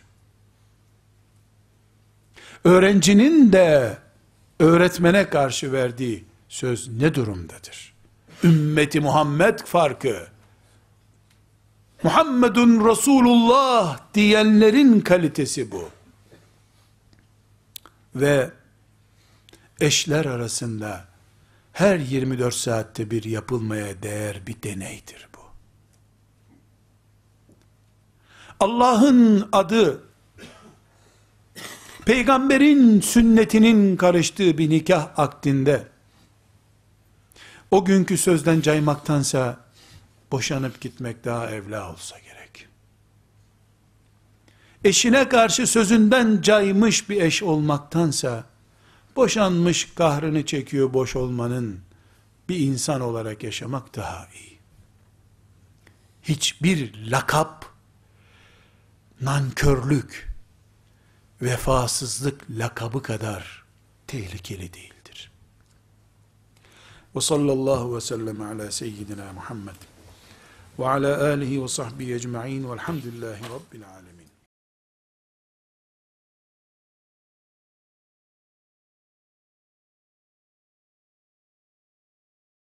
A: Öğrencinin de öğretmene karşı verdiği söz ne durumdadır? Ümmeti Muhammed farkı, Muhammedun Resulullah diyenlerin kalitesi bu. Ve eşler arasında her 24 saatte bir yapılmaya değer bir deneydir bu. Allah'ın adı, peygamberin sünnetinin karıştığı bir nikah akdinde, o günkü sözden caymaktansa, boşanıp gitmek daha evla olsa gerek. Eşine karşı sözünden caymış bir eş olmaktansa, boşanmış kahrını çekiyor boş olmanın, bir insan olarak yaşamak daha iyi. Hiçbir lakap, nankörlük, vefasızlık lakabı kadar tehlikeli değildir. Ve sallallahu ve sellem ala seyyidina Muhammed ve ala alihi ve sahbihi ecma'in velhamdülillahi rabbil alemin.